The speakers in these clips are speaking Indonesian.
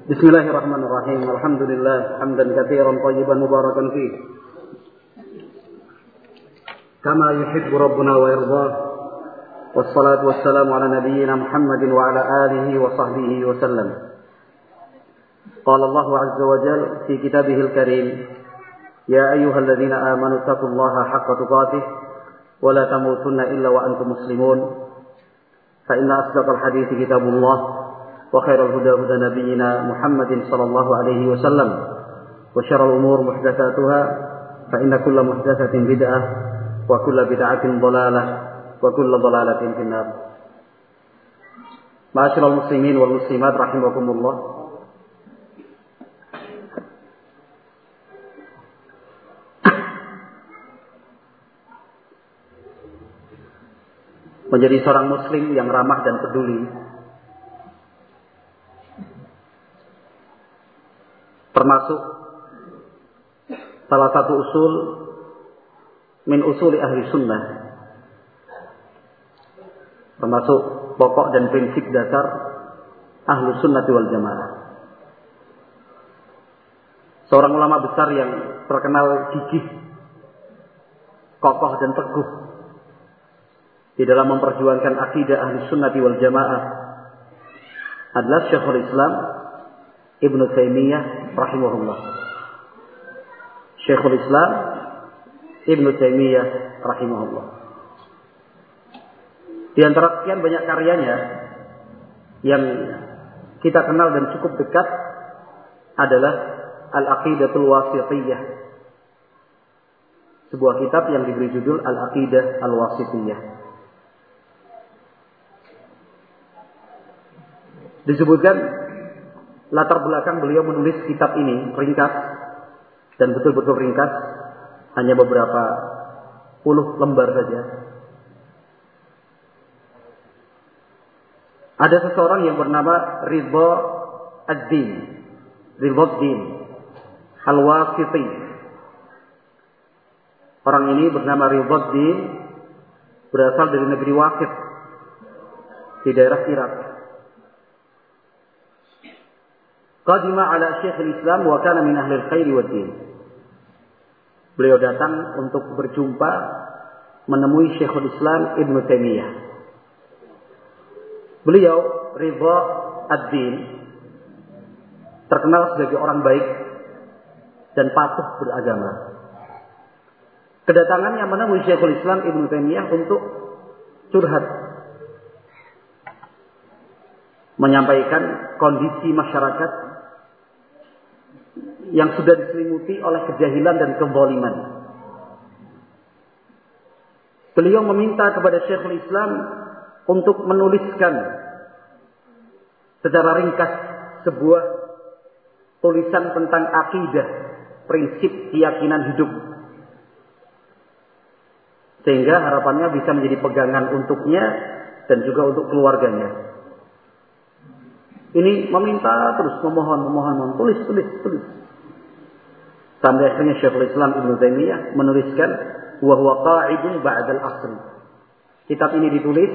Bismillahirrahmanirrahim. Alhamdulillah hamdan katsiran thayyiban mubarakan fih. Kama yuhibbu rabbuna wa yardah. Wassalatu wassalamu ala nabiyyina Muhammadin wa ala alihi wa sahbihi wa sallam. Qala Allah azza wa jalla fi kitabihil karim, ya ayyuhalladzina amanu taqullaha haqqa tuqatih wa la tamutunna illa wa antum muslimun. Fa inna asdaqal hadithi kitabullah وخير الهدى هدى نبينا محمد صلى الله عليه وسلم وشر الأمور محدثاتها فإن كل محدثة بدعة وكل بدعة ضلالة وكل ضلالة في النار. معاشر المسلمين والمسلمات رحمكم الله. Menjadi seorang muslim yang ramah dan peduli termasuk salah satu usul min usuli ahli sunnah, termasuk pokok dan prinsip dasar ahlu sunnati wal jamaah. Seorang ulama besar yang terkenal gigih, kokoh dan teguh di dalam memperjuangkan akidah ahli sunnati wal jamaah adalah Syekhul Islam Ibnu Taimiyah rahimahullah. Syekhul Islam Ibnu Taimiyah rahimahullah. Di antara sekian banyak karyanya yang kita kenal dan cukup dekat adalah Al-Aqidatul Wasithiyah. Sebuah kitab yang diberi judul Al-Aqidah Al-Wasithiyah. Disebutkan latar belakang beliau menulis kitab ini ringkas dan betul-betul ringkas, hanya beberapa puluh lembar saja. Ada seseorang yang bernama Ridha ad-Din, Ridha ad-Din Al-Wasiti. Orang ini bernama Ridha ad-Din, berasal dari negeri Wasit di daerah Irak. Qadima ala Syekhul Islam wa kana min ahli al-khair wa din. Beliau datang untuk berjumpa menemui Syekhul Islam Ibnu Taimiyah. Beliau Ridha ad-Din terkenal sebagai orang baik dan patuh beragama. Kedatangannya menemui Syekhul Islam Ibnu Taimiyah untuk curhat, menyampaikan kondisi masyarakat yang sudah diselimuti oleh kejahilan dan kezaliman. Beliau meminta kepada Syekhul Islam untuk menuliskan secara ringkas sebuah tulisan tentang akidah, prinsip keyakinan hidup, sehingga harapannya bisa menjadi pegangan untuknya dan juga untuk keluarganya. Ini meminta terus, memohon, tulis. Sampai akhirnya Syekhul Islam Ibnu Taimiyah menuliskan wa huwa qa'idun ba'dal asr. Kitab ini ditulis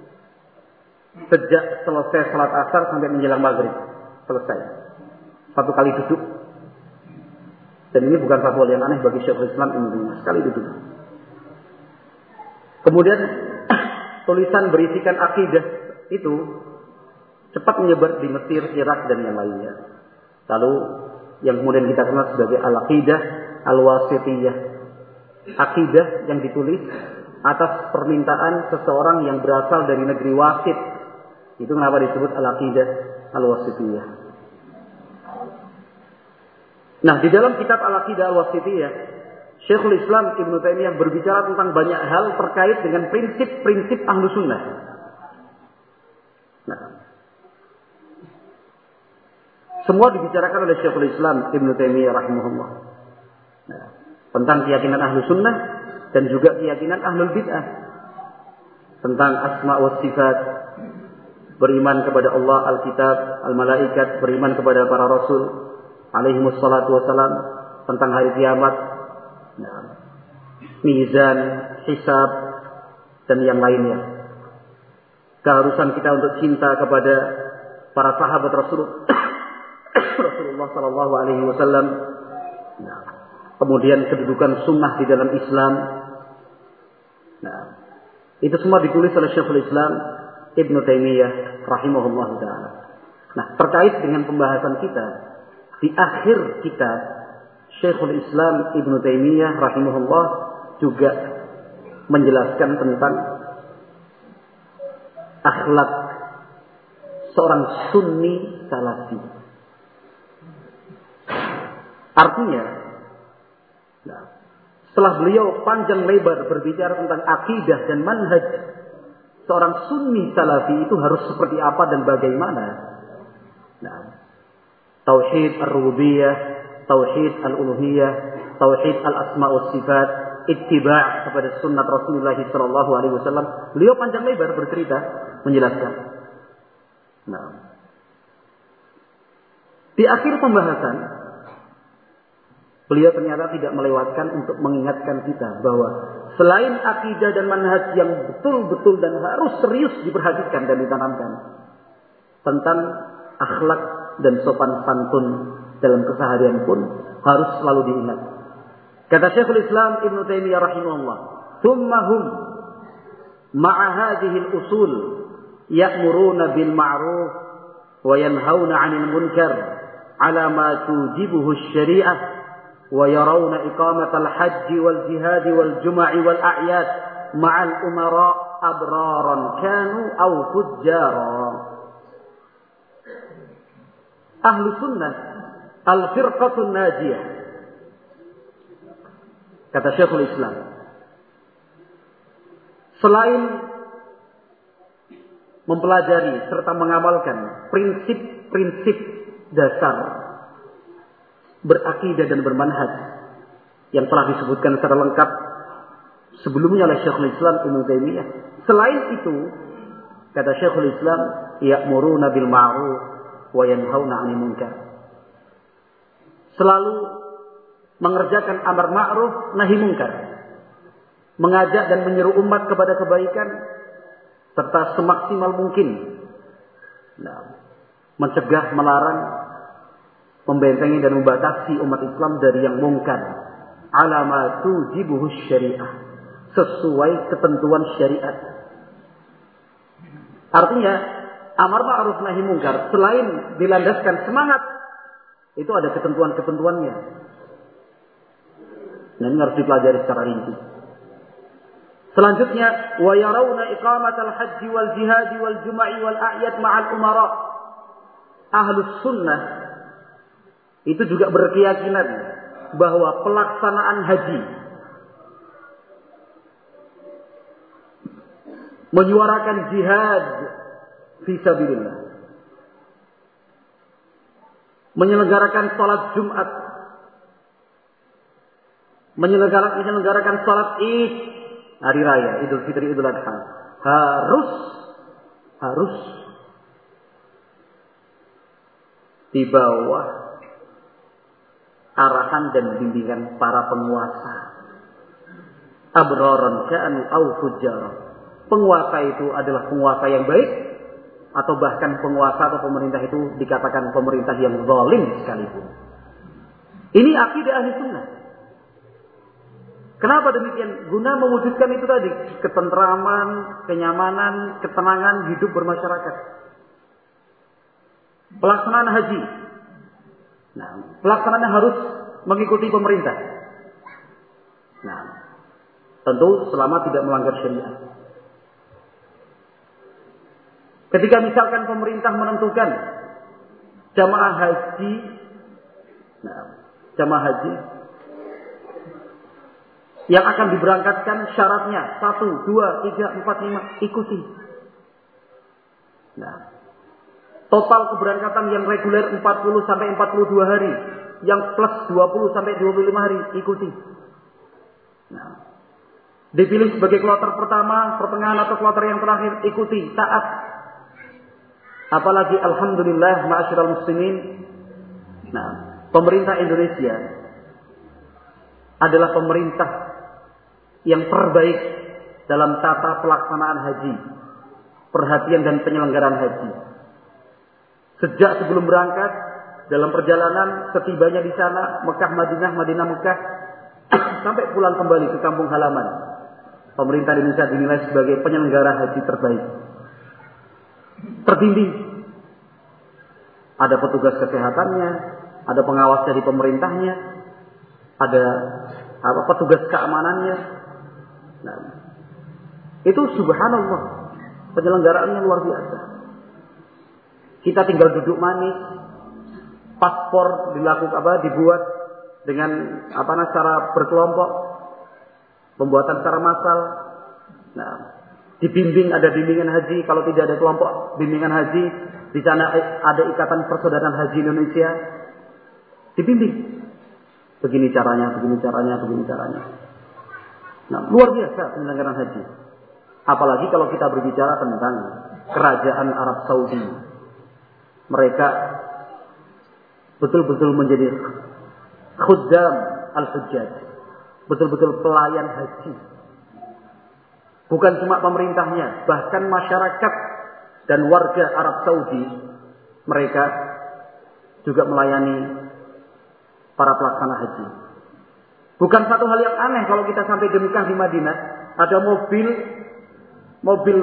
sejak selesai salat asar sampai menjelang maghrib. Selesai. Satu kali duduk. Dan ini bukan satu hal yang aneh bagi Syekhul Islam Ibnu Taimiyah. Sekali duduk. Kemudian tulisan berisikan akidah itu cepat menyebar di Mesir, Irak, dan yang lainnya. Lalu yang kemudian kita kenal sebagai Al-Aqidah Al-Wasithiyah. Akidah yang ditulis atas permintaan seseorang yang berasal dari negeri Wasit. Itu kenapa disebut Al-Aqidah Al-Wasithiyah. Nah, di dalam kitab Al-Aqidah Al-Wasithiyah, Syekhul Islam Ibnu Taimiyah berbicara tentang banyak hal terkait dengan prinsip-prinsip Ahlu Sunnah. Nah, semua dibicarakan oleh Syekhul Islam Ibnu Taimiyah rahimahullah. Nah, tentang keyakinan Ahlu Sunnah dan juga keyakinan Ahlul Bid'ah. Tentang asma wa sifat, beriman kepada Allah, Alkitab, Al-Malaikat, beriman kepada para Rasul alaihimus salatu wassalam, tentang hari kiamat, nah, mizan, hisab, dan yang lainnya. Keharusan kita untuk cinta kepada para sahabat Rasulullah Rasulullah sallallahu alaihi wasallam. Nah, kemudian kedudukan sunnah di dalam Islam. Nah, itu semua ditulis oleh Syekhul Islam Ibnu Taimiyah rahimahullah taala. Nah, terkait dengan pembahasan kita di akhir kitab, Syekhul Islam Ibnu Taimiyah rahimahullah juga menjelaskan tentang akhlak seorang sunni salafi. Artinya, nah, setelah beliau panjang lebar berbicara tentang akidah dan manhaj seorang sunni salafi itu harus seperti apa dan bagaimana. Nah, tauhid ar-rububiyah, tauhid al-uluhiyah, tauhid al-asma wa sifat, ittiba' kepada sunnah Rasulullah sallallahu alaihi wasallam. Beliau panjang lebar bercerita menjelaskan. Nah, di akhir pembahasan beliau ternyata tidak melewatkan untuk mengingatkan kita bahwa selain akidah dan manhaj yang betul-betul dan harus serius diperhatikan dan ditanamkan, tentang akhlak dan sopan santun dalam keseharian pun harus selalu diingat. Kata Syekhul Islam Ibnu Taimiyah rahimahullah, "Tsumma hum ma'a hadhihi al-usul ya'muruna bil ma'ruf wa yanhauna 'anil munkar 'ala ma tujibuhu asy-syari'ah wa yarawna iqamata al-hajj wal jihad wal jum'a wal a'yad ma'al umara abraran kanu aw fujjara." Ahlu sunnah al-firqatun najiyah, kata Syekhul Islam, selain mempelajari serta mengamalkan prinsip-prinsip dasar berakidah dan bermanhaj yang telah disebutkan secara lengkap sebelumnya oleh Syekhul Islam Ibnu Taimiyah, selain itu, kata Syekhul Islam, ya'muruna bil ma'ruf wa yanhauna 'anil munkar, selalu mengerjakan amar ma'ruf nahi munkar, mengajak dan menyeru umat kepada kebaikan serta semaksimal mungkin mencegah, melarang, membentengi dan membatasi umat Islam dari yang mungkar, ala ma tujibuhu syariah, sesuai ketentuan syariat. Artinya amar ma'ruf nahi munkar selain dilandaskan semangat, itu ada ketentuan-ketentuannya. Nah, ini harus dipelajari secara rinci. Selanjutnya, wa yarawna iqamatal hajji wal jihad wal jum'i wal a'yad ma'al umara. Ahlus sunnah itu juga berkeyakinan bahwa pelaksanaan haji, menyuarakan jihad fisabilillah, menyelenggarakan salat Jumat, menyelenggarakan salat Id, hari raya Idul Fitri, Idul Adha, harus di bawah arahan dan bimbingan para penguasa. Abraran ka'anu aw fujjar. Penguasa itu adalah penguasa yang baik, atau bahkan penguasa atau pemerintah itu dikatakan pemerintah yang zalim sekalipun. Ini akidah ahli sunnah. Kenapa demikian? Guna mewujudkan itu tadi, ketentraman, kenyamanan, ketenangan hidup bermasyarakat. Pelaksanaan haji, nah, pelaksanaannya harus mengikuti pemerintah. Nah, tentu selama tidak melanggar syariat. Ketika misalkan pemerintah menentukan jamaah haji, jamaah haji yang akan diberangkatkan syaratnya 1, 2, 3, 4, 5, ikuti. Nah, total keberangkatan yang reguler 40 sampai 42 hari, yang plus 20 sampai 25 hari, ikuti. Nah, dipilih sebagai kloter pertama, pertengahan atau kloter yang terakhir, ikuti, taat. Apalagi alhamdulillah ma'asyiral muslimin. Nah, pemerintah Indonesia adalah pemerintah yang terbaik dalam tata pelaksanaan haji, perhatian dan penyelenggaraan haji. Sejak sebelum berangkat dalam perjalanan setibanya di sana, Mekah Madinah, Madinah Mekah, sampai pulang kembali ke kampung halaman, pemerintah Indonesia dinilai sebagai penyelenggara haji terbaik. Terbimbing. Ada petugas kesehatannya, ada pengawas dari pemerintahnya, ada petugas keamanannya. Nah, itu subhanallah, penyelenggaraannya luar biasa. Kita tinggal duduk manis, paspor dibuat dengan secara berkelompok, pembuatan secara massal. Nah, dibimbing, ada bimbingan haji. Kalau tidak ada kelompok bimbingan haji, di sana ada Ikatan Persaudaraan Haji Indonesia, dibimbing. Begini caranya, begini caranya, begini caranya. Nah, luar biasa penyelenggaraan haji. Apalagi kalau kita berbicara tentang kerajaan Arab Saudi. Mereka betul-betul menjadi khuddam al-hujjaj. Betul-betul pelayan haji. Bukan cuma pemerintahnya, bahkan masyarakat dan warga Arab Saudi, mereka juga melayani para pelaksana haji. Bukan satu hal yang aneh kalau kita sampai di Mekah, di Madinah, ada mobil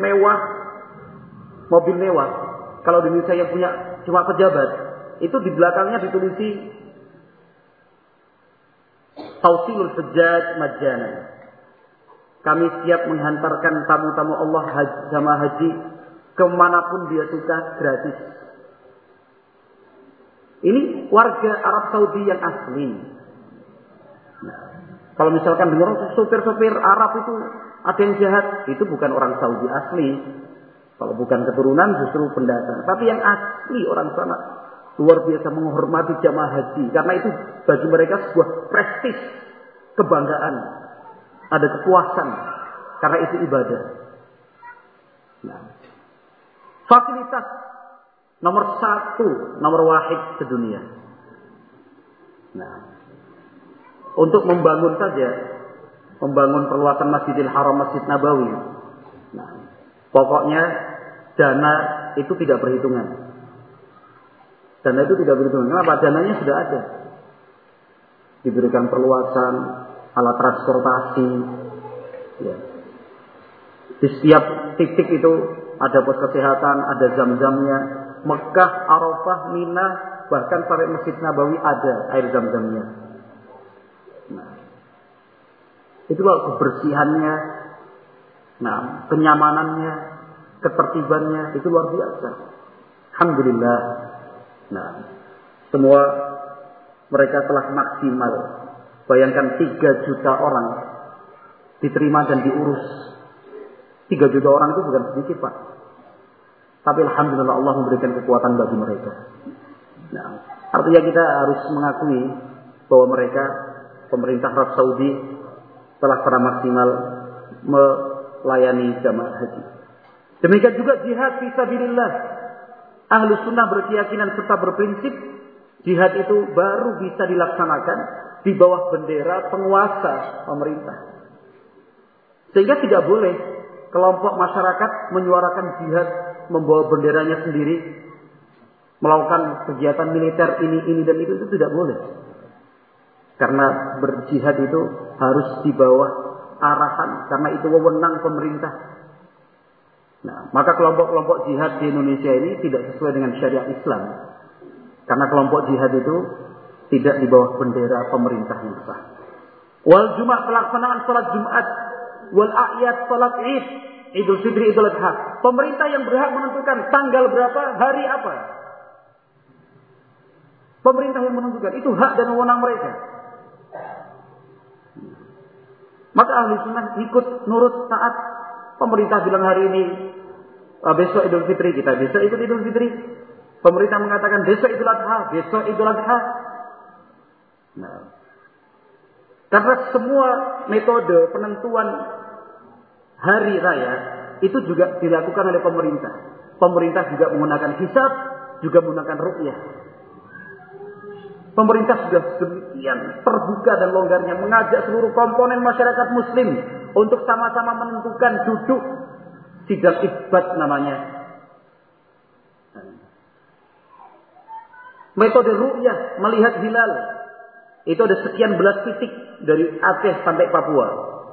mewah. Kalau di Indonesia yang punya cuma pejabat, itu di belakangnya ditulisi Tausilul Hujjaj Majana. Kami siap menghantarkan tamu-tamu Allah jamaah haji kemanapun dia suka, gratis. Ini warga Arab Saudi yang asli. Nah, kalau misalkan dengar sopir-sopir Arab itu ada yang jahat, itu bukan orang Saudi asli. Kalau bukan keturunan justru pendatang. Tapi yang asli orang sana luar biasa menghormati jamaah haji, karena itu bagi mereka sebuah prestis, kebanggaan, ada kepuasan karena itu ibadah. Nah, fasilitas nomor 1, nomor wahid sedunia. Nah, untuk membangun perluasan Masjidil Haram, Masjid Nabawi. Nah, pokoknya dana itu tidak berhitungan. Dana itu tidak berhitungan. Kenapa? Dananya sudah ada. Diberikan perluasan, alat transportasi. Ya. Di setiap titik itu ada pos kesehatan, ada zam-zamnya. Mekah, Arafah, Mina, bahkan sampai Masjid Nabawi ada air zam-zamnya. Nah, itu kalau kebersihannya, nah, kenyamanannya, ketertibannya itu luar biasa. Alhamdulillah. Nah, semua mereka telah maksimal. Bayangkan 3 juta orang diterima dan diurus. 3 juta orang itu bukan sedikit, Pak. Tapi alhamdulillah Allah memberikan kekuatan bagi mereka. Nah, artinya kita harus mengakui bahwa mereka, pemerintah Arab Saudi, telah secara maksimal melayani jamaah haji. Demikian juga jihad fisabilillah. Ahlus sunnah berkeyakinan serta berprinsip jihad itu baru bisa dilaksanakan di bawah bendera penguasa pemerintah. Sehingga tidak boleh kelompok masyarakat menyuarakan jihad membawa benderanya sendiri, melakukan kegiatan militer ini dan itu tidak boleh. Karena berjihad itu harus di bawah arahan, karena itu wewenang pemerintah. Nah, maka kelompok-kelompok jihad di Indonesia ini tidak sesuai dengan syariat Islam. Karena kelompok jihad itu tidak di bawah bendera pemerintah yang sah. Wal Jumat, pelaksanaan salat Jumat, wal a'yad, salat Id, Idul Fitri, Idul Adha. Pemerintah yang berhak menentukan tanggal berapa, hari apa. Pemerintah yang menentukan, itu hak dan wewenang mereka. Maka ahli sunnah ikut nurut taat. Pemerintah bilang hari ini besok Idul Fitri, kita besok ikut Idul Fitri. Pemerintah mengatakan besok Idul Adha, besok Idul Adha. Nah, karena semua metode penentuan hari raya itu juga dilakukan oleh pemerintah. Pemerintah juga menggunakan hisab, juga menggunakan ruqyah. Pemerintah sudah demikian terbuka dan longgarnya mengajak seluruh komponen masyarakat muslim untuk sama-sama menentukan duduk sidang isbat namanya. Metode ru'yah, melihat hilal, itu ada sekian belas titik dari Aceh sampai Papua.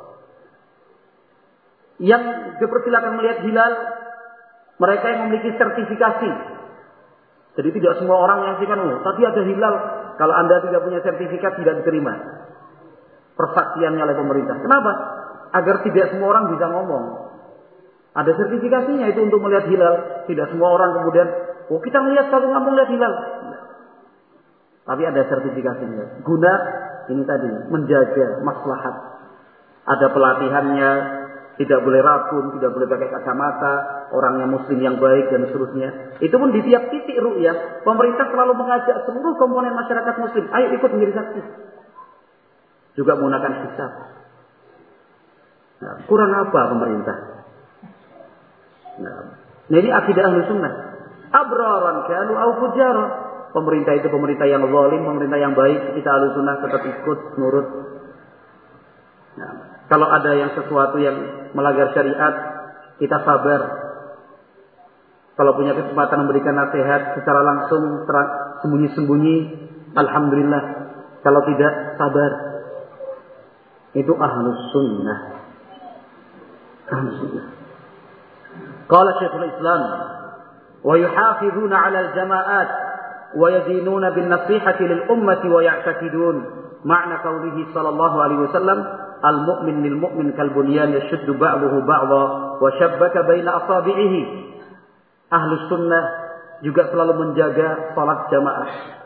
Yang dipersilakan melihat hilal, mereka yang memiliki sertifikasi. Jadi tidak semua orang menyaksikan, tadi ada hilal. Kalau Anda tidak punya sertifikat, tidak diterima persaksiannya oleh pemerintah. Kenapa? Agar tidak semua orang bisa ngomong. Ada sertifikasinya itu untuk melihat hilal. Tidak semua orang kemudian, kita melihat satu kampung lihat hilal. Tapi ada sertifikasinya. Guna ini tadi, menjaga maslahat. Ada pelatihannya, tidak boleh rabun, tidak boleh pakai kacamata, orangnya muslim yang baik dan seterusnya. Itu pun di tiap titik ru'yah, pemerintah selalu mengajak seluruh komponen masyarakat muslim, ayo ikut menjadi saksi. Juga menggunakan hisab. Nah, kurang apa pemerintah? Nah, ini akidah Ahlus Sunnah. Abraran kanu au fujaran. Pemerintah itu pemerintah yang zalim, pemerintah yang baik, kita Ahlus Sunnah tetap ikut nurut. Nah, kalau ada yang sesuatu yang melanggar syariat, kita sabar. Kalau punya kesempatan memberikan nasihat secara langsung, sembunyi-sembunyi, alhamdulillah. Kalau tidak, sabar. Itu Ahlus Sunnah. Ahlus Sunnah. Qala Syekhul Islam, wa yuhafizuna 'ala al-jama'at wa yadinuna bin nasihati lil ummati wa ya'taqidun ma'na qawlihi sallallahu alaihi wasallam al-mu'min lil mu'min kal bunyan yashuddu ba'dahu ba'dha wa shabbaka baina asabi'ihi. Ahlus Sunnah juga selalu menjaga salat jamaah.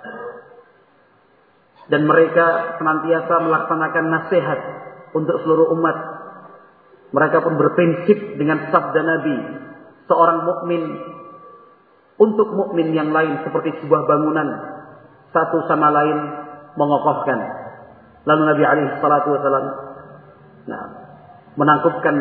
Dan mereka senantiasa melaksanakan nasihat untuk seluruh umat. Mereka pun berprinsip dengan sabda Nabi, seorang mukmin untuk mukmin yang lain seperti sebuah bangunan, satu sama lain mengokohkan. Lalu Nabi alaihi salatu wasallam menangkupkan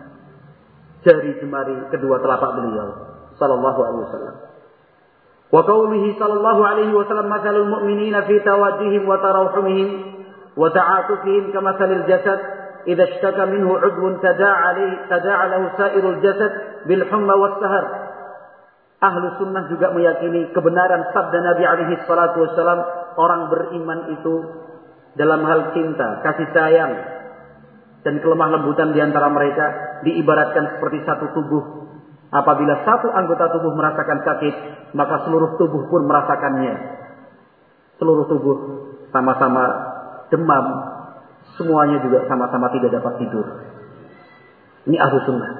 jari jemari kedua telapak beliau sallallahu alaihi wasallam. Wa qawlihi sallallahu alaihi wasallam mathalul mu'minina fi tawajjuhihim wa tarawhumihim wa ta'atufihim kamathalil jasad idza ishtaka minhu 'udwun tada'a lahu sa'irul jasad bil humma was sahar. Ahlu Sunnah juga meyakini kebenaran sabda Nabi alaihi salatu wasallam, orang beriman itu dalam hal cinta, kasih sayang dan kelemah lembutan di antara mereka diibaratkan seperti satu tubuh. Apabila satu anggota tubuh merasakan sakit, maka seluruh tubuh pun merasakannya. Seluruh tubuh sama-sama demam, semuanya juga sama-sama tidak dapat tidur. Ini Ahlu Sunnah.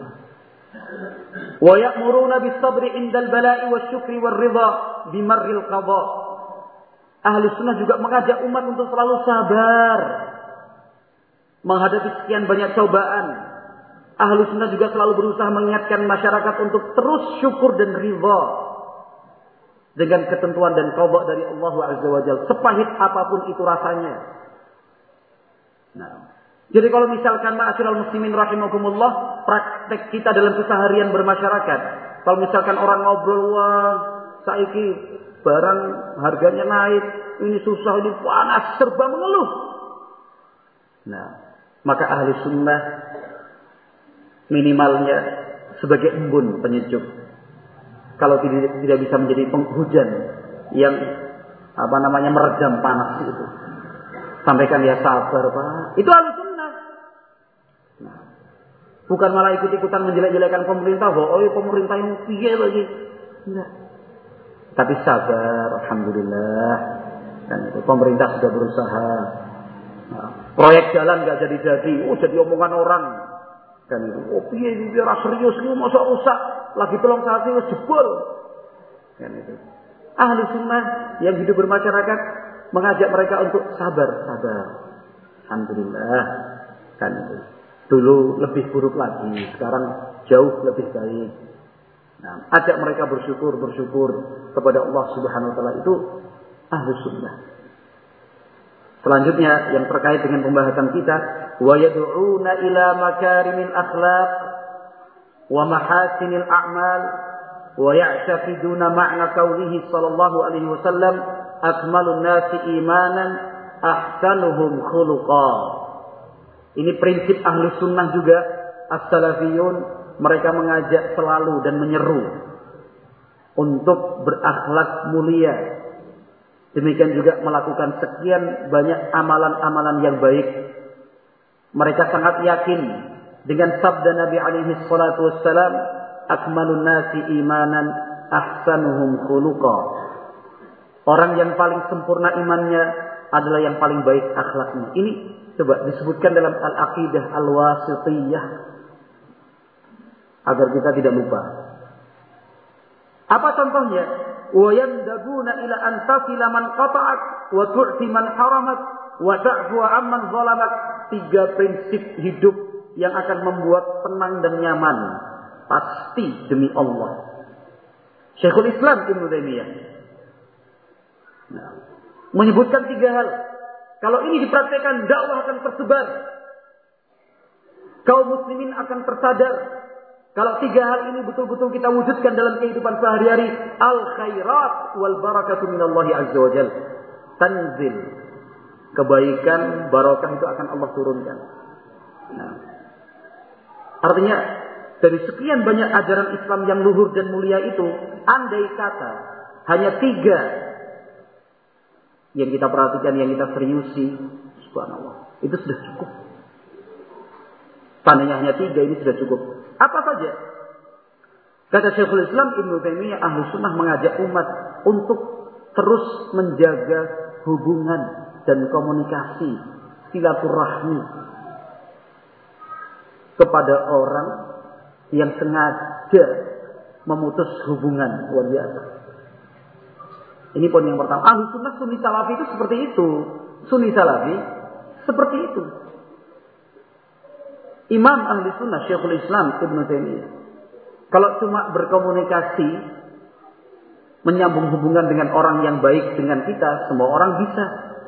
Wa ya'muruna bis-sabri 'indal bala'i wasyukri war-ridha bimarril qadha. Ahlu Sunnah juga mengajak umat untuk selalu sabar menghadapi sekian banyak cobaan. Ahlu Sunnah juga selalu berusaha mengingatkan masyarakat untuk terus syukur dan ridha dengan ketentuan dan qadha dari Allah Azza wa Jalla, sepahit apapun itu rasanya. Nah, jadi kalau misalkan ma'asyiral muslimin rahimakumullah, praktek kita dalam keseharian bermasyarakat, kalau misalkan orang ngobrol, wah saiki barang harganya naik, ini susah, ini panas, serba mengeluh. Nah, maka Ahlu Sunnah minimalnya sebagai embun penyejuk. Kalau tidak bisa menjadi penghujan yang meredam panas itu. Sampaikan dia sabar, Pak. Itu Ahlu Sunnah. Nah, bukan malah ikut-ikutan menjelek-jelekan pemerintah, pemerintah yang piye lagi. Enggak. Tapi sabar, alhamdulillah. Dan itu pemerintah sudah berusaha. Nah, proyek jalan enggak jadi-jadi, jadi omongan orang. Dan itu, piye ini biar serius ini masa rusak, lagi tolong saat ini jebol. Dan itu. Ahlu Sunnah yang hidup bermasyarakat mengajak mereka untuk sabar. Alhamdulillah. Kan itu. Dulu lebih buruk lagi, sekarang jauh lebih baik. Nah, ajak mereka bersyukur kepada Allah Subhanahu wa taala, itu Ahlu Sunnah. Selanjutnya yang terkait dengan pembahasan kita, wa yad'una ila makarimil akhlaq wa mahasinil a'mal wa ya'taqiduna ma'na qawlihi sallallahu alaihi wasallam akmalun nasi imanan ahsanuhum khuluqa. Ini prinsip Ahlu Sunnah juga, as-salafiyun, mereka mengajak selalu dan menyeru untuk berakhlak mulia, Demikian juga melakukan sekian banyak amalan-amalan yang baik. Mereka sangat yakin dengan sabda Nabi alaihi salatu wassalam, akmalun nasi imanan ahsanuhum khuluqa. Orang yang paling sempurna imannya adalah yang paling baik akhlaknya. Ini coba disebutkan dalam Al-Aqidah Al-Wasithiyah agar kita tidak lupa. Apa contohnya? Wa yandabuna ila an tasila man qata'ak wa tu'ti man haramak wa ta'fu amman zalamak. 3 prinsip hidup yang akan membuat tenang dan nyaman. Pasti demi Allah. Syekhul Islam Ibnu Taimiyah menyebutkan 3 hal. Kalau ini dipraktikkan, dakwah akan tersebar. Kaum muslimin akan tersadar. Kalau 3 hal ini betul-betul kita wujudkan dalam kehidupan sehari-hari, al-khairat wal barakatu minallahi azza wa jalla. Tanzil. Kebaikan, barakah itu akan Allah turunkan. Nah. Artinya, dari sekian banyak ajaran Islam yang luhur dan mulia itu, andai kata hanya 3 yang kita perhatikan, yang kita seriusi, subhanallah, itu sudah cukup. Tandanya hanya 3 ini sudah cukup. Apa saja? Kata Syekhul Islam Ibnu Taimiyah, Ahlus Sunnah mengajak umat untuk terus menjaga hubungan dan komunikasi, silaturahmi kepada orang yang sengaja memutus hubungan. Luar biasa. Ini poin yang pertama. Ahlus Sunnah Sunni Salafi itu seperti itu. Sunni Salafi seperti itu. Imam Ahli Sunnah Syekhul Islam Ibnu Taimiyah, kalau cuma berkomunikasi, menyambung hubungan dengan orang yang baik dengan kita, semua orang bisa.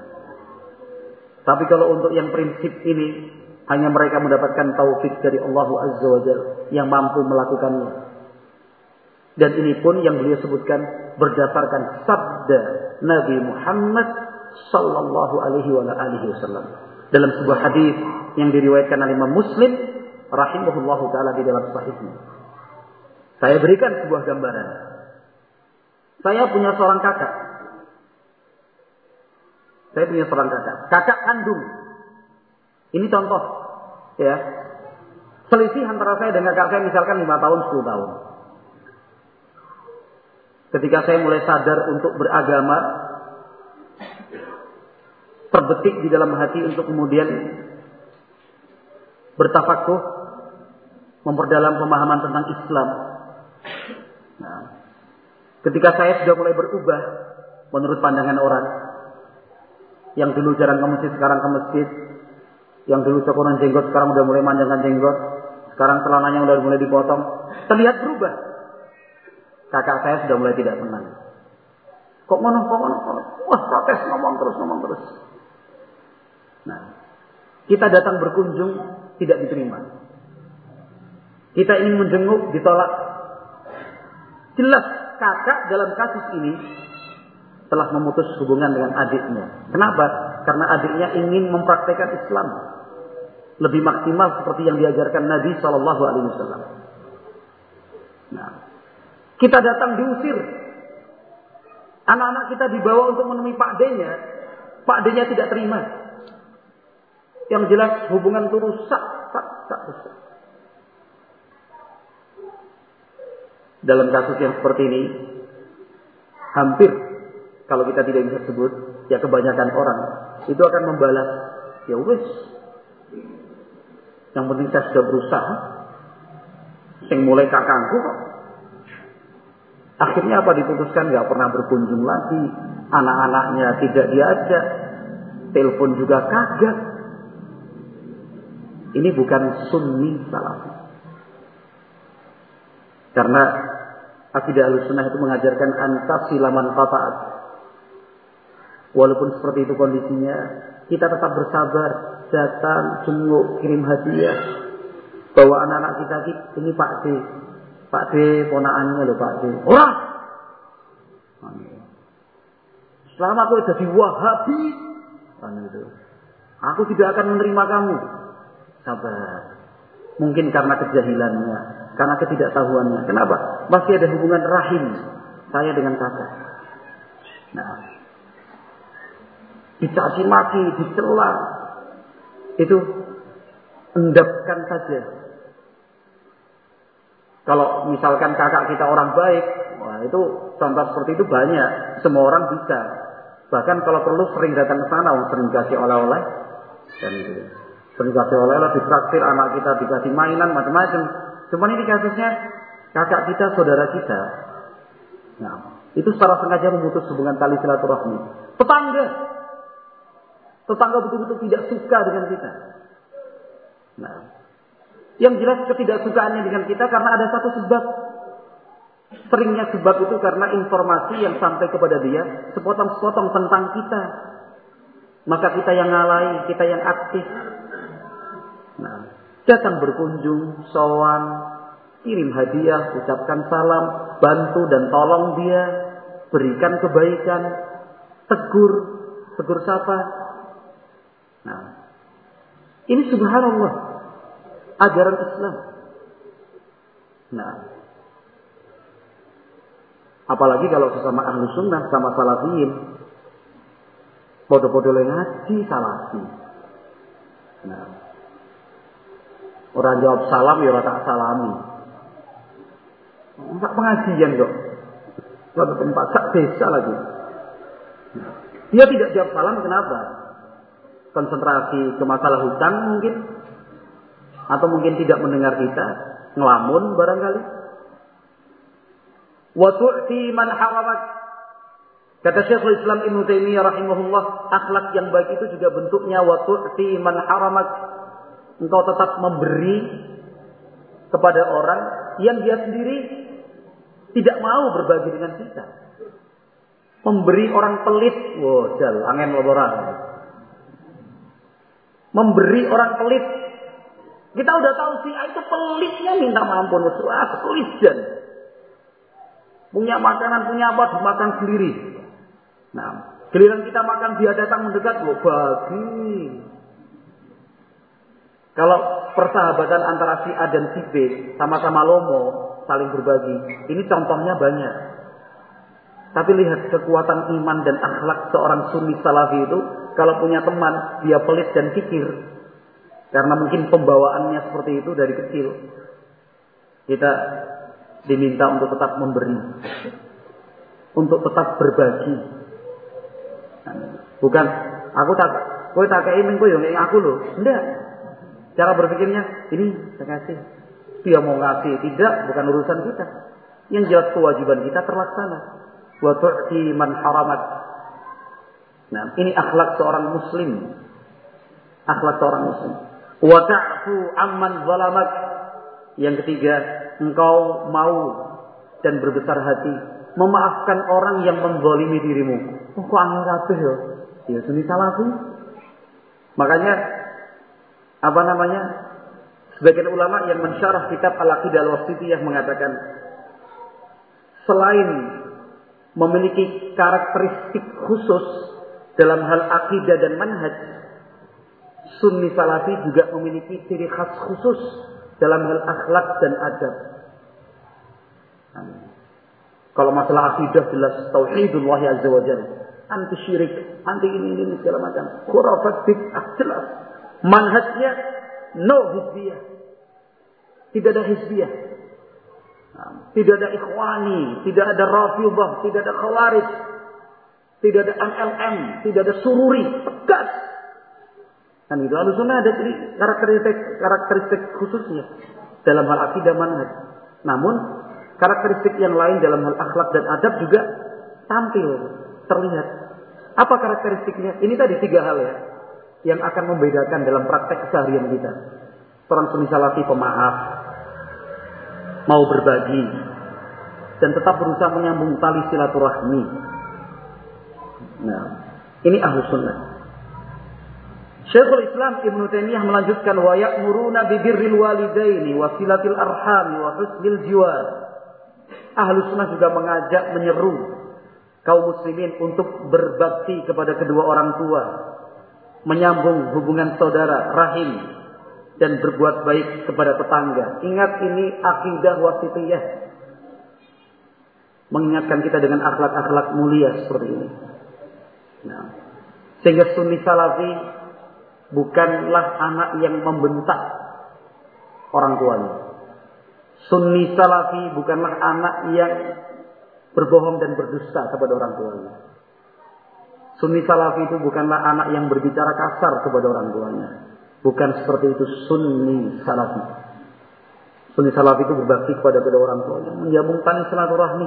Tapi kalau untuk yang prinsip ini, hanya mereka mendapatkan taufik dari Allah Azza wa Jalla yang mampu melakukannya. Dan ini pun yang beliau sebutkan berdasarkan sabda Nabi Muhammad sallallahu alaihi wasallam dalam sebuah hadis yang diriwayatkan oleh Imam Muslim rahimahullahu taala di dalam sahihnya. Saya berikan sebuah gambaran. Saya punya seorang kakak. Kakak kandung. Ini contoh, ya. Selisih antara saya dengan kakak saya misalkan 5 tahun, 10 tahun. Ketika saya mulai sadar untuk beragama, terbetik di dalam hati untuk kemudian bertafakuh, memperdalam pemahaman tentang Islam. Nah, ketika saya sudah mulai berubah menurut pandangan orang, yang dulu jarang ke masjid, sekarang ke masjid, yang dulu cokoran jenggot, sekarang udah mulai manjangkan jenggot, sekarang celananya udah mulai dipotong, terlihat berubah. Kakak saya sudah mulai tidak senang. Kok ngono. Wah, protes, ngomong terus. Nah, kita datang berkunjung tidak diterima. Kita ingin menjenguk, ditolak. Jelas kakak dalam kasus ini telah memutus hubungan dengan adiknya. Kenapa? Karena adiknya ingin mempraktekkan Islam lebih maksimal seperti yang diajarkan Nabi SAW. Nah, kita datang diusir. Anak-anak kita dibawa untuk menemui Pak D-nya. Pak D-nya tidak terima. Yang jelas hubungan itu rusak. Dalam kasus yang seperti ini, hampir kalau kita tidak bisa sebut, ya kebanyakan orang itu akan membalas, ya wis. Yang penting saya sudah berusaha. Yang mulai kakangku kok. Akhirnya apa diputuskan? Gak pernah berkunjung lagi. Anak-anaknya tidak diajak. Telepon juga kagak. Ini bukan Sunni Salafi. Karena akidah Ahlussunnah itu mengajarkan antasila man qata'at. Walaupun seperti itu kondisinya, kita tetap bersabar, datang, jenguk, kirim hadiah, bawa anak-anak kita, ini Pak D, ponakannya loh Pak D. Orang! Selama aku jadi Wahabi, aku tidak akan menerima kamu. Sabar. Mungkin karena kejahilannya, karena ketidaktahuannya. Kenapa? Masih ada hubungan rahim saya dengan kakak. Nah, dicaci maki, dicela, itu endapkan saja. Kalau misalkan kakak kita orang baik, wah itu contoh seperti itu banyak, semua orang bisa. Bahkan kalau perlu sering datang ke sana, sering dikasih oleh-oleh, dan itu sering dikasih oleh-oleh, ditraktir anak kita, dikasih mainan macam-macam. Cuman ini kasusnya kakak kita, saudara kita. Nah, itu secara sengaja memutus hubungan tali silaturahmi. Tetangga betul-betul tidak suka dengan kita. Nah, yang jelas ketidaksukaannya dengan kita karena ada satu sebab. Seringnya sebab itu karena informasi yang sampai kepada dia sepotong-sepotong tentang kita. Maka kita yang ngalai, kita yang aktif. Nah, datang berkunjung, sowan, kirim hadiah, ucapkan salam, bantu dan tolong dia, berikan kebaikan, tegur sapa. Nah, ini subhanallah ajaran Islam. Nah, apalagi kalau sesama ahlu sunnah, sama salafiyin, podo-podo ngaji salafi. Nah, orang jawab salam ya orang tak salami. Enggak pengajian kok. Suatu tempat sak desa lagi. Nah, dia tidak jawab salam kenapa? Konsentrasi ke masalah hutang mungkin, atau mungkin tidak mendengar kita, ngelamun barangkali. Wa tu'ti man haramak. Kata Syekhul Islam Ibnu Taimiyah rahimahullah, akhlak yang baik itu juga bentuknya wa tu'ti man haramak. Engkau tetap memberi kepada orang yang dia sendiri tidak mau berbagi dengan kita. Memberi orang pelit, jal angin loboran. Memberi orang pelit. Kita udah tahu sih, itu pelitnya minta ampun, pelit jan. Punya makanan, punya apa, dimakan sendiri. Nah, giliran kita makan, dia datang mendekat, bagi. Kalau persahabatan antara si A dan si B, sama-sama lomo, saling berbagi, ini contohnya banyak. Tapi lihat kekuatan iman dan akhlak seorang sunni salafi itu, kalau punya teman, dia pelit dan kikir. Karena mungkin pembawaannya seperti itu dari kecil. Kita diminta untuk tetap memberi, untuk tetap berbagi. Bukan aku tak, kowe tak kei mengko yo ngek aku lho. Enggak. Cara berpikirnya ini saya kasih. Dia mau ngasih tidak, bukan urusan kita. Yang jelas kewajiban kita terlaksana. Wa tu'ti man haramat. Nah, ini akhlak seorang muslim. Akhlak seorang muslim. Wa ta'fu amman zalamak. Yang ketiga, engkau mau dan berbesar hati memaafkan orang yang menzalimi dirimu. Kok angel kabeh ya? Ya sunni salafi. Makanya sebagian ulama yang mensyarah kitab Al-Aqidah Al-Wasithiyah mengatakan selain memiliki karakteristik khusus dalam hal akidah dan manhaj, sunni salafi juga memiliki ciri khas khusus dalam hal akhlak dan adab. Kalau masalah akidah jelas tauhidullah azza wa jalla, anti syirik, anti ini segala macam, khurafat bid'ah jelas. Manhajnya no hizbiyah. Tidak ada hizbiyah. Tidak ada ikhwani, tidak ada rafidhah, tidak ada khawarij, tidak ada MLM, tidak ada sururi, tegas. Kan itu Ahlussunnah ada karakteristik khususnya dalam hal akidah manhaj. Namun karakteristik yang lain dalam hal akhlak dan adab juga tampil, terlihat. Apa karakteristiknya? Ini tadi 3 hal ya yang akan membedakan dalam praktek keseharian kita. Seorang sunni salafi pemaaf, mau berbagi, dan tetap berusaha menyambung tali silaturahmi. Nah, ini Ahlussunnah. Syekhul Islam Ibnu Taimiyah melanjutkan wa ya'muruna bi birril walidaini wa silatil arham wa husnil jiwar. Ahlussunnah juga mengajak, menyeru kaum muslimin untuk berbakti kepada kedua orang tua, menyambung hubungan saudara rahim, dan berbuat baik kepada tetangga. Ingat ini akidah wasithiyah, mengingatkan kita dengan akhlak-akhlak mulia seperti ini. Nah, Sehingga sunni salafi bukanlah anak yang membentak orang tuanya. Sunni salafi bukanlah anak yang berbohong dan berdusta kepada orang tuanya. Sunni salafi itu bukanlah anak yang berbicara kasar kepada orang tuanya. Bukan seperti itu sunni salafi. Sunni salafi itu berbakti kepada kedua orang tuanya, menyambung tali silaturahmi.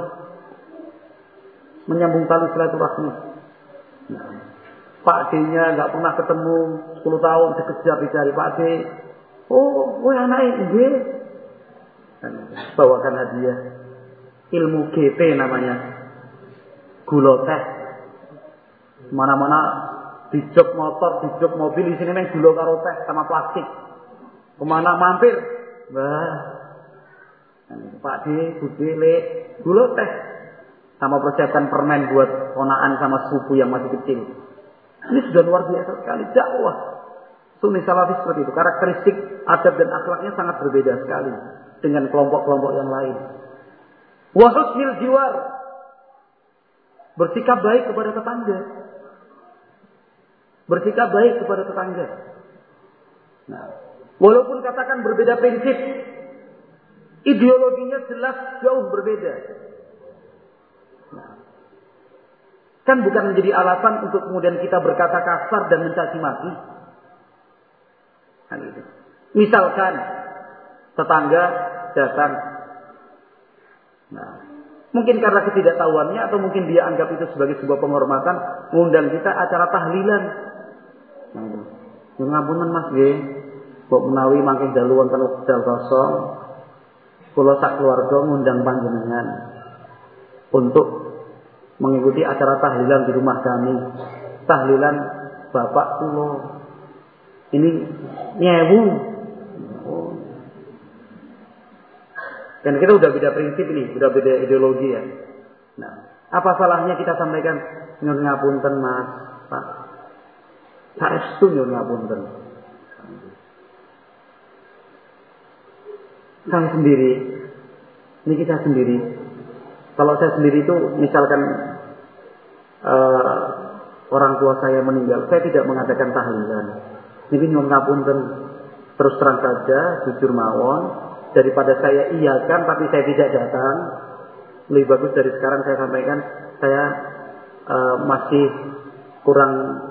Nah, Pak D-nya nggak pernah ketemu 10 tahun, dikejar dicari Pak D. Oh, anak ini. Bawakan hadiah. Ilmu GP namanya. Gula teh. Mana-mana di jok motor, di jok mobil, di sini neng gula karo teh sama plastik. Kemana mampir? Pak D, Bude, Le, gula teh. Sama persiapkan permen buat ponaan sama sepupu yang masih kecil. Ini sudah luar biasa sekali dakwah. Sunni salafi seperti itu. Karakteristik adab dan akhlaknya sangat berbeda sekali dengan kelompok-kelompok yang lain. Wa husnil jiwar. Bersikap baik kepada tetangga. Nah, walaupun katakan berbeda prinsip, ideologinya jelas jauh berbeda. Nah, kan bukan menjadi alasan untuk kemudian kita berkata kasar dan mencaci maki. Nah, gitu. Misalkan tetangga datang. Nah, mungkin karena ketidaktahuannya atau mungkin dia anggap itu sebagai sebuah penghormatan, mengundang kita acara tahlilan. Nah, yang ngapunten Mas nggih, kok menawi mangke dalu wonten wekdal kosong, kula sak keluarga ngundang panjenengan untuk mengikuti acara tahlilan di rumah kami. Tahlilan bapak kula. Ini nyewu. Dan kita udah beda prinsip ini, udah beda ideologi ya. Nah, apa salahnya kita sampaikan nyuwun ngapunten Mas, Pak. Saestu nyuwun ngapunten. Saya sendiri, ini kita sendiri. Kalau saya sendiri itu misalkan orang tua saya meninggal, saya tidak mengadakan tahlilan. Jadi nyuwun ngapunten, terus terang saja, jujur mawon. Daripada saya iyakan tapi saya tidak datang, lebih bagus dari sekarang saya sampaikan saya masih kurang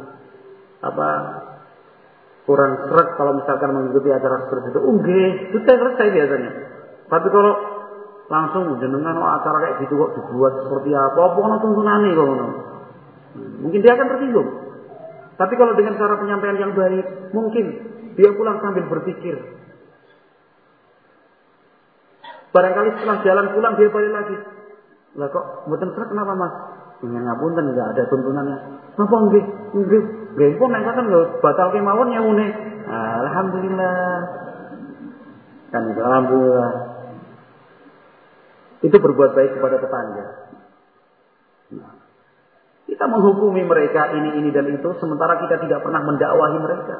seret kalau misalkan mengikuti acara seperti itu. Nggih, itu selesai biasanya. Tapi kalau langsung jenengan acara kayak gitu kok dibuat seperti apa ono tuntunane kok ngono. Mungkin dia akan tersinggung. Tapi kalau dengan cara penyampaian yang baik, mungkin dia pulang sambil berpikir. Barangkali setelah jalan pulang dia balik lagi. Lah kok mboten seret kenapa Mas? Ngapunten enggak ada tuntunannya. Napa nggih? Nggih. Nggih pun nek kan lho batal kemawon nyewune. Alhamdulillah. Kan itu alhamdulillah. Itu berbuat baik kepada tetangga. Nah, kita menghukumi mereka ini dan itu sementara kita tidak pernah mendakwahi mereka.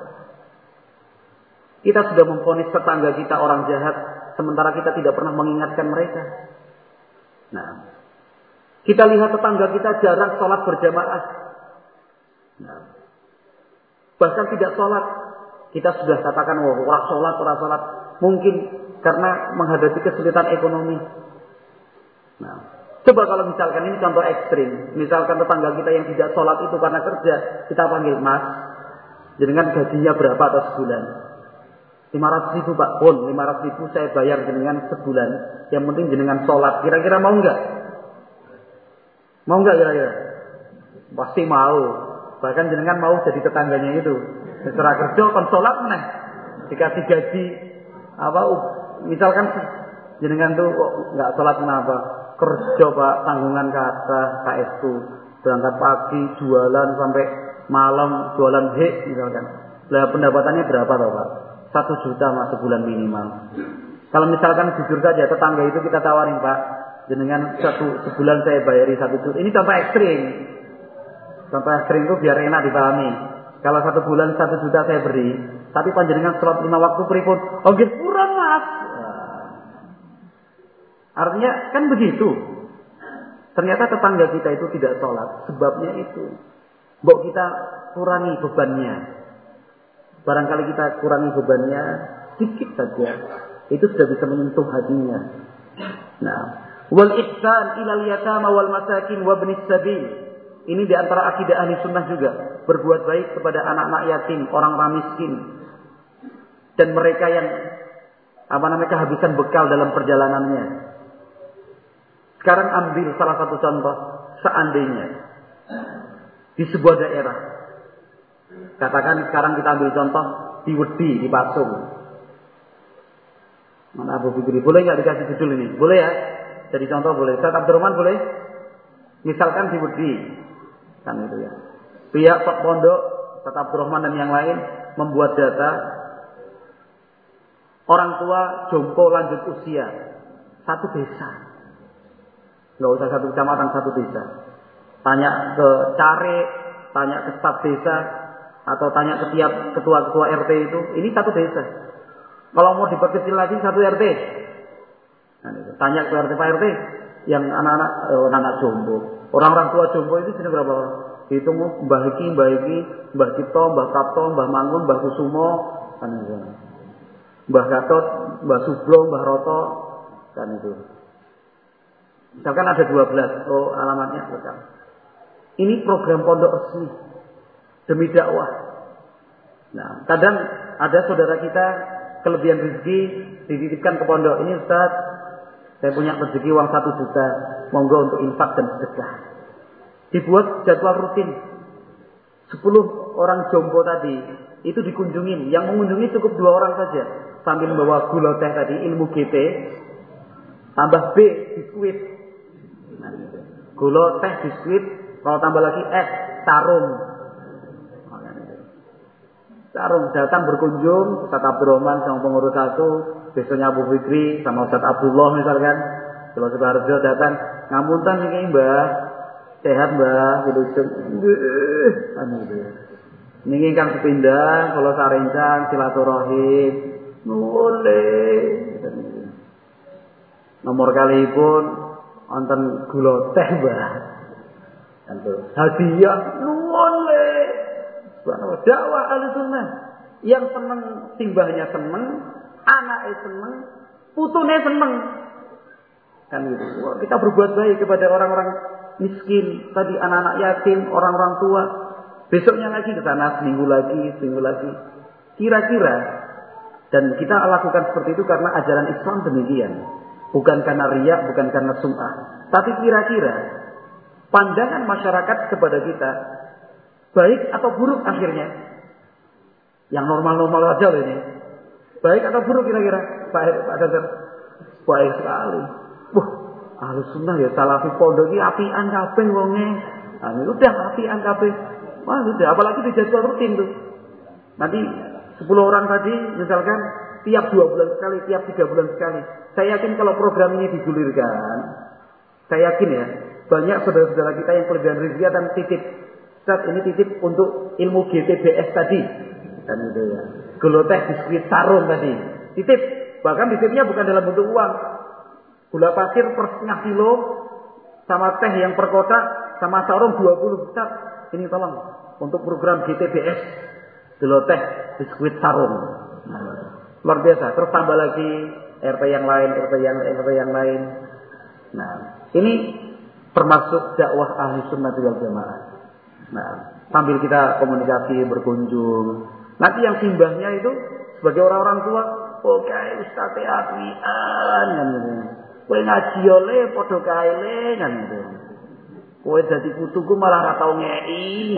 Kita sudah memvonis tetangga kita orang jahat sementara kita tidak pernah mengingatkan mereka. Nah, kita lihat tetangga kita jarang sholat berjamaah. Nah, bahkan tidak sholat. Kita sudah katakan, ora sholat. Mungkin karena menghadapi kesulitan ekonomi. Nah, coba kalau misalkan ini contoh ekstrim. Misalkan tetangga kita yang tidak sholat itu karena kerja. Kita panggil Mas. Jenengan gajinya berapa atas sebulan? 500.000 Pak, pun 500.000 saya bayar jenengan sebulan. Yang penting jenengan sholat. Kira-kira mau enggak? Mau enggak kira-kira? Pasti mau. Bahkan jenengan mau jadi tetangganya itu. Setelah kerja kan sholat meneh. Dikasih gaji misalkan jenengan tuh kok enggak sholat kenapa? Kerja Pak, tanggungan kata KS tuh. Berangkat pagi, jualan sampai malam, jualan misalkan. Lah pendapatannya berapa toh Pak? 1 juta Mas sebulan minimal. Kalau misalkan jujur saja tetangga itu kita tawarin Pak, jenengan sebulan saya bayari 1 juta. Ini contoh ekstrim. Contoh ekstrim itu biar enak dipahami. Kalau 1 bulan 1 juta saya beri, tapi panjenengan sholat 5 waktu pripun? Oh nggih kurang Mas. Artinya kan begitu. Ternyata tetangga kita itu tidak sholat, sebabnya itu Mbok kita kurangi bebannya. Barangkali kita kurangi bebannya sedikit saja, itu sudah bisa menyentuh hatinya. Nah, wal ihsan ilal yatama wal masakin wa ibnis sabil. Ini di antara akidah ahli sunnah juga, berbuat baik kepada anak-anak yatim, orang-orang miskin, dan mereka yang kehabisan bekal dalam perjalanannya. Sekarang ambil salah satu contoh, seandainya di sebuah daerah, katakan sekarang kita ambil contoh di Wedi, di Pasung. Mana Abu Fikri? Boleh nggak dikasih judul ini? Boleh ya? Jadi contoh boleh. Ustaz Abdurrahman boleh? Misalkan di Wedi, kan itu ya. Pihak pondok, Ustaz Abdurrahman dan yang lain membuat data orang tua jompo lanjut usia satu desa. Nggak usah satu kecamatan, satu desa. Tanya ke carik, tanya ke staf desa, atau tanya ke tiap ketua-ketua RT itu, ini satu desa. Kalau mau diperkecil lagi satu RT. Nah, tanya ke RT Pak RT yang anak-anak jompo. Orang-orang tua jompo itu sini berapa orang? Dihitung Mbah Iki, Mbah Cipto, Mbah Kapto, Mbah Mangun, Mbah Kusumo, kan itu. Mbah Gatot, Mbah Sublo, Mbah Roto, kan itu. Misalkan ada 12, alamatnya bukan. Ini program pondok resmi demi dakwah. Nah, kadang ada saudara kita kelebihan rezeki dititipkan ke pondok. Ini Ustaz, saya punya rezeki uang 1 juta, monggo untuk infak dan sedekah. Dibuat jadwal rutin. 10 orang jompo tadi itu dikunjungin. Yang mengunjungi cukup 2 orang saja, sambil membawa gula teh tadi, ilmu GT, tambah B biskuit. Nah, gula teh biskuit, kalau tambah lagi sarung. Sarung datang berkunjung, Ustaz Abdurrahman sama pengurus 1, besoknya Abu Fikri sama Ustaz Abdullah misalkan, kalau Sudarjo datang, ngapunten niki Mbah, sehat Mbah, wilujeng. Nggih. Niki ingkang sepindah, kula sarencang silaturahim. Boleh. Nomor kalipun wonten gula teh Mbah. Hadiah boleh. Dakwah ahlussunnah yang seneng simbahnya seneng, anaknya seneng, putune seneng. Kan gitu. Wah, kita berbuat baik kepada orang-orang miskin, tadi anak-anak yatim, orang-orang tua. Besoknya lagi ke sana, seminggu lagi. Kira-kira dan kita lakukan seperti itu karena ajaran Islam demikian. Bukan karena riya, bukan karena sum'ah. Tapi kira-kira pandangan masyarakat kepada kita baik atau buruk akhirnya? Yang normal-normal aja loh ini. Baik atau buruk kira-kira? Pak Dasar. Baik sekali. Wah, ahlussunnah ya salafi pondok iki apian kabeh wonge. Nah, ini udah apian kabeh. Wah, sudah apalagi di jadwal rutin tuh. Nanti 10 orang tadi misalkan tiap 2 bulan sekali, tiap 3 bulan sekali. Saya yakin kalau program ini digulirkan, saya yakin ya, banyak saudara-saudara kita yang kelebihan rezeki dan titip. Ustaz, ini titip untuk ilmu GTBS tadi. Dan itu ya. Gula teh biskuit sarung tadi. Titip. Bahkan titipnya bukan dalam bentuk uang. Gula pasir per setengah kilo sama teh yang per kotak sama sarung 20 Ustaz. Ini tolong untuk program GTBS. Gula teh biskuit sarung. Luar biasa. Terus tambah lagi RT yang lain, RT yang lain. Nah, ini termasuk dakwah ahlussunnah wal jamaah. Nah, sambil kita komunikasi, berkunjung. Nanti yang simbahnya itu sebagai orang-orang tua, oke Ustaz apian kan gitu. Kowe ngaji oleh padha kae le kan gitu. Kowe dadi putuku malah ora tau ngeki.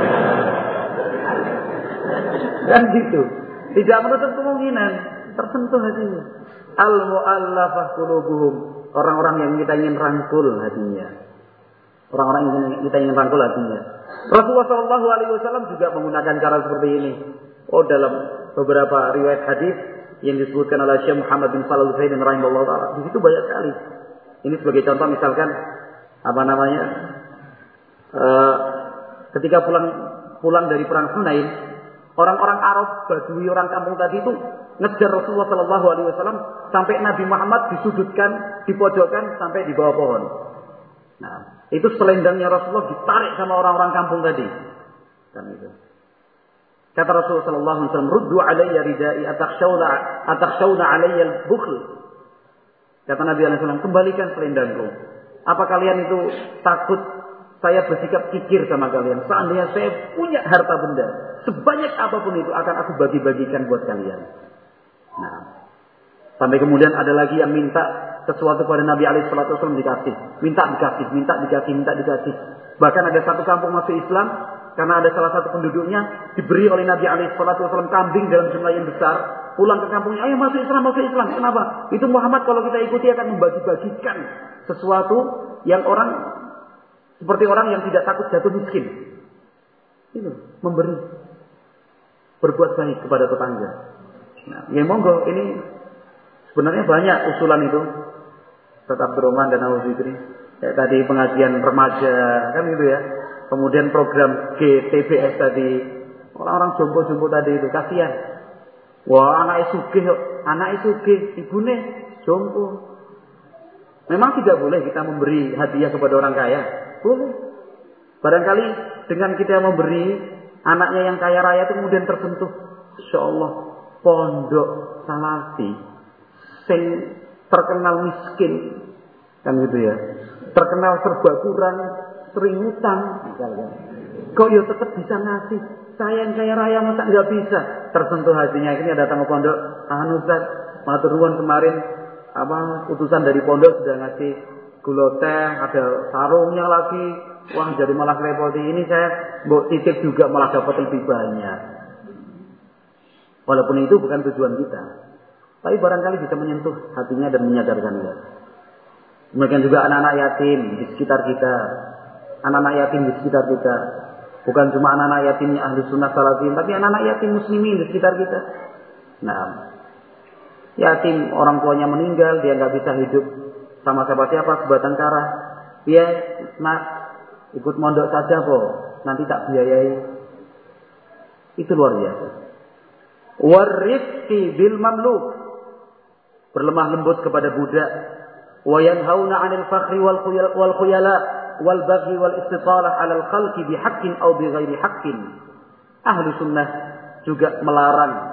Kan gitu. Tidak menutup kemungkinan tersentuh hatinya. Al-mu'allafah qulubuhum, orang-orang yang kita ingin rangkul hatinya. Orang-orang yang kita ingin rangkul hatinya. Rasulullah SAW juga menggunakan cara seperti ini. Dalam beberapa riwayat hadis yang disebutkan oleh Syekh Muhammad bin Shalih Al-Utsaimin rahimahullah taala, di situ banyak sekali. Ini sebagai contoh misalkan ketika pulang dari perang Hunain, orang-orang Arab, Badui, orang kampung tadi itu ngejar Rasulullah SAW sampai Nabi Muhammad disudutkan, dipojokkan sampai di bawah pohon. Nah, itu selendangnya Rasulullah ditarik sama orang-orang kampung tadi. Kan itu. Kata Rasulullah sallallahu alaihi wasallam, "Ruddu alayya ridai atakhshawna alayya al-bukhl." Kata Nabi alaihi wasallam, "Kembalikan selendangku. Apa kalian itu takut saya bersikap kikir sama kalian? Seandainya saya punya harta benda sebanyak apapun itu akan aku bagi-bagikan buat kalian." Nah, sampai kemudian ada lagi yang minta sesuatu pada Nabi alaihi wasallam dikasih, minta dikasih. Bahkan ada satu kampung masuk Islam. Karena ada salah satu penduduknya diberi oleh Nabi SAW kambing dalam jumlah yang besar. Pulang ke kampungnya, ayo masuk Islam. Kenapa? Itu Muhammad kalau kita ikuti akan membagi-bagikan sesuatu yang seperti orang yang tidak takut jatuh miskin. Itu, memberi. Berbuat baik kepada tetangga. Nah, ya monggo, ini sebenarnya banyak usulan itu. Tetap Abdurrahman dan Abu Fikri. Kayak tadi pengajian remaja, kan gitu ya. Kemudian program GTBS tadi, orang-orang jompo-jompo tadi itu kasihan. Wah, anak sugih, ibune jompo. Memang tidak boleh kita memberi hadiah kepada orang kaya. Boleh. Barangkali dengan kita memberi anaknya yang kaya raya itu kemudian tersentuh. Insyaallah pondok salafi sing terkenal miskin, kan gitu ya. Terkenal serba kurang, sering utang, misalkan. Kok ya tetap bisa ngasih? Saya yang kaya raya masa nggak bisa? Tersentuh hatinya. Ini datang ke pondok. Ustaz, matur nuwun kemarin utusan dari pondok sudah ngasih gula teh, ada sarungnya lagi. Wah, jadi malah repot. Ini saya mbok titip juga malah dapat lebih banyak. Walaupun itu bukan tujuan kita, tapi barangkali bisa menyentuh hatinya dan menyadarkannya. Demikian juga anak-anak yatim di sekitar kita. Anak-anak yatim di sekitar kita. Bukan cuma anak-anak yatimnya ahli sunnah salafin, tapi anak-anak yatim muslimin di sekitar kita. Nah, yatim orang tuanya meninggal, dia nggak bisa hidup sama siapa-siapa, sebatang kara. Dia ikut mondok saja kok, nanti tak biayai. Itu luar biasa. Warifqi bil mamluk, berlemah lembut kepada budak. Wa yanhauna 'anil fakhri wal khuyala wal baghi wal istitalah 'alal khalqi bihaqqin aw bighairi haqqin. Ahlu sunnah juga melarang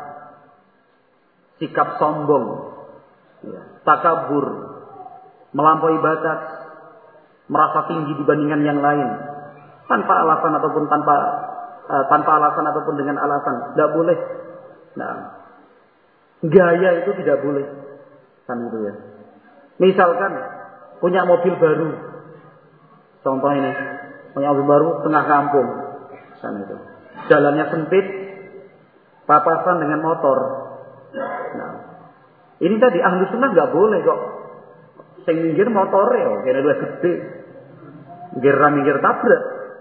sikap sombong, takabur, melampaui batas, merasa tinggi dibandingkan yang lain, tanpa alasan ataupun tanpa alasan ataupun dengan alasan. Tidak boleh. Nah, gaya itu tidak boleh, kan itu ya. Misalkan punya mobil baru, contoh ini, punya mobil baru tengah kampung, kan itu. Jalannya sempit, papasan dengan motor. Nah, ini tadi ahlu sunnah nggak boleh kok. Sing minggir motore, kena dua gede, minggir tabrak.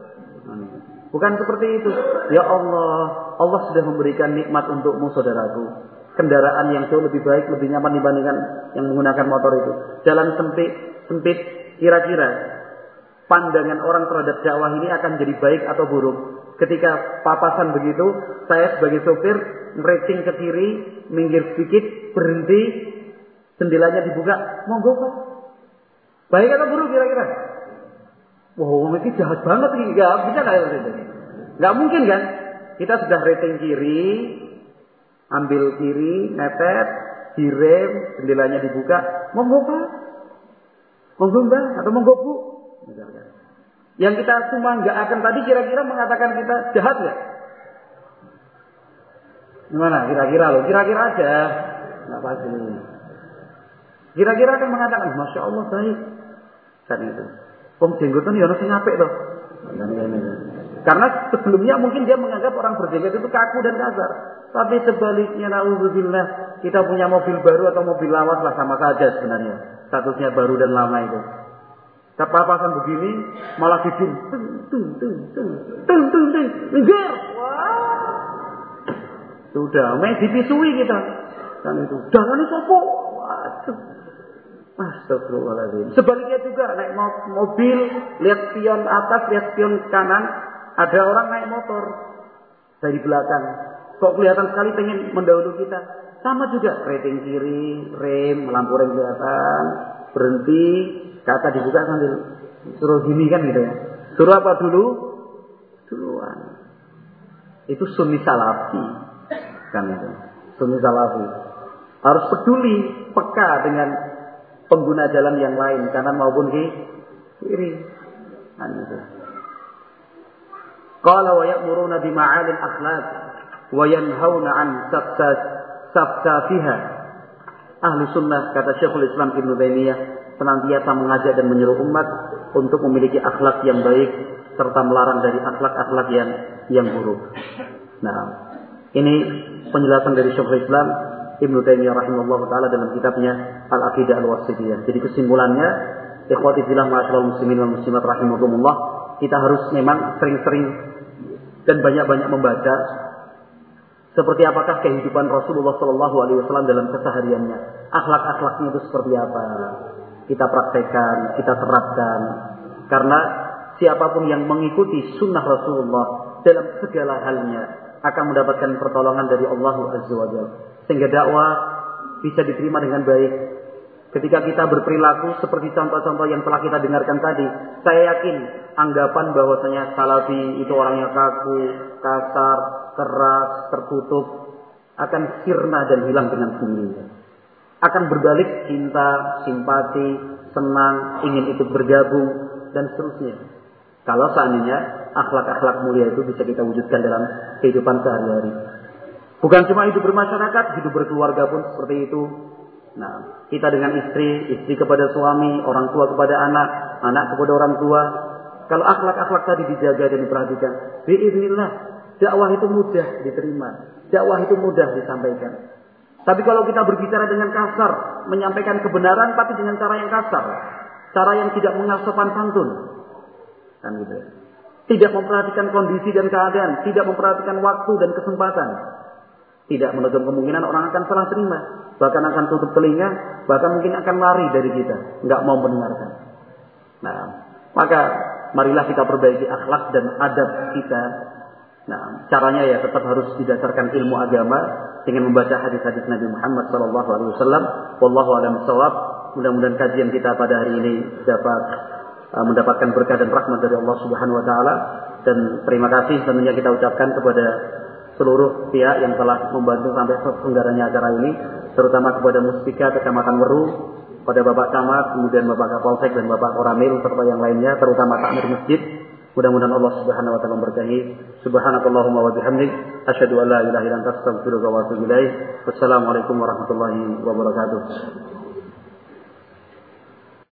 Bukan seperti itu. Ya Allah, Allah sudah memberikan nikmat untukmu saudaraku. Kendaraan yang jauh lebih baik, lebih nyaman dibandingkan yang menggunakan motor itu. Jalan sempit, kira-kira pandangan orang terhadap dakwah ini akan jadi baik atau buruk. Ketika papasan begitu, saya sebagai sopir rating ke kiri, minggir sedikit, berhenti, jendelanya dibuka, monggo Pak. Baik atau buruk kira-kira? Wah, ini jahat banget nih. Gak bisa nggak itu? Nggak mungkin kan? Kita sudah rating kiri, ambil kiri, nepet, direm, jendelanya dibuka, monggo Pak, monggo Mbak, atau monggo Bu. Misalkan. Yang kita cuma nggak akan tadi kira-kira mengatakan kita jahat nggak? Gimana? Kira-kira loh, kira-kira aja, nggak pasti. Kira-kira akan mengatakan, Masya Allah baik, kan itu. Wong jenggotan ya ono sing apik to. Karena sebelumnya mungkin dia menganggap orang berjenggot itu kaku dan kasar. Tapi sebaliknya, naudzubillah, kita punya mobil baru atau mobil lawas lah sama saja sebenarnya. Statusnya baru dan lama itu. Kepapasan begini malah bikin enggak. Wah. Sudah, main dipisui kita. Kan itu. Dalane sopo? Waduh. Astagfirullahaladzim. Sebaliknya juga naik mobil, lihat spion atas, lihat spion kanan, ada orang naik motor dari belakang. Kok kelihatan sekali pengen mendahului kita. Sama juga, rating kiri, rem, lampu rem kelihatan, berhenti, kata dibuka sambil suruh gini kan gitu ya. Suruh apa dulu? Duluan. Itu sunni salafi. Kan itu. Sunni salafi. Harus peduli, peka dengan pengguna jalan yang lain, kanan maupun kiri. Kan itu. Qala wa ya'muruna bi ma'alil akhlaq wa yanhauna 'an safsafiha. Ahlu sunnah, kata Syekhul Islam Ibnu Taimiyah, senantiasa mengajak dan menyuruh umat untuk memiliki akhlak yang baik serta melarang dari akhlak-akhlak yang buruk. Nah, ini penjelasan dari Syekhul Islam Ibnu Taimiyah rahimahullah taala dalam kitabnya Al-Aqidah Al-Wasithiyah. Jadi kesimpulannya, ikhwati fillah ma'asyiral muslimin wal muslimat rahimakumullah, kita harus memang sering-sering dan banyak-banyak membaca seperti apakah kehidupan Rasulullah sallallahu alaihi wasallam dalam kesehariannya. Akhlak-akhlaknya itu seperti apa? Kita praktekkan, kita terapkan. Karena siapapun yang mengikuti sunnah Rasulullah dalam segala halnya akan mendapatkan pertolongan dari Allah Azza wa Jalla. Sehingga dakwah bisa diterima dengan baik. Ketika kita berperilaku seperti contoh-contoh yang telah kita dengarkan tadi, saya yakin anggapan bahwasanya salafi itu orangnya kaku, kasar, keras, tertutup akan sirna dan hilang dengan sendirinya. Akan berbalik cinta, simpati, senang, ingin ikut bergabung dan seterusnya. Kalau seandainya akhlak-akhlak mulia itu bisa kita wujudkan dalam kehidupan sehari-hari. Bukan cuma hidup bermasyarakat, hidup berkeluarga pun seperti itu. Nah, kita dengan istri, istri kepada suami, orang tua kepada anak, anak kepada orang tua. Kalau akhlak-akhlak tadi dijaga dan diperhatikan, biiznillah, dakwah itu mudah diterima, dakwah itu mudah disampaikan. Tapi kalau kita berbicara dengan kasar, menyampaikan kebenaran tapi dengan cara yang kasar, cara yang tidak mengenal sopan santun, kan gitu. Tidak memperhatikan kondisi dan keadaan, tidak memperhatikan waktu dan kesempatan, tidak menutup kemungkinan orang akan salah terima, bahkan akan tutup telinga, bahkan mungkin akan lari dari kita, nggak mau mendengarkan. Nah, maka marilah kita perbaiki akhlak dan adab kita. Nah, caranya ya tetap harus didasarkan ilmu agama dengan membaca hadis-hadis Nabi Muhammad SAW. Wallahu a'lam bishawab. Mudah-mudahan kajian kita pada hari ini dapat mendapatkan berkah dan rahmat dari Allah Subhanahu Wa Taala. Dan terima kasih tentunya kita ucapkan kepada seluruh pihak yang telah membantu sampai terselenggaranya acara ini, terutama kepada Muspika Kecamatan Weru, pada Bapak Camat, kemudian Bapak Kapolsek dan Bapak Koramil serta yang lainnya, terutama takmir masjid. Mudah-mudahan Allah Subhanahu wa taala memberkahi. Subhanakallahumma wa bihamdik, asyhadu an la ilaha illa anta, astaghfiruka wa atubu ilaik. Wassalamualaikum warahmatullahi wabarakatuh.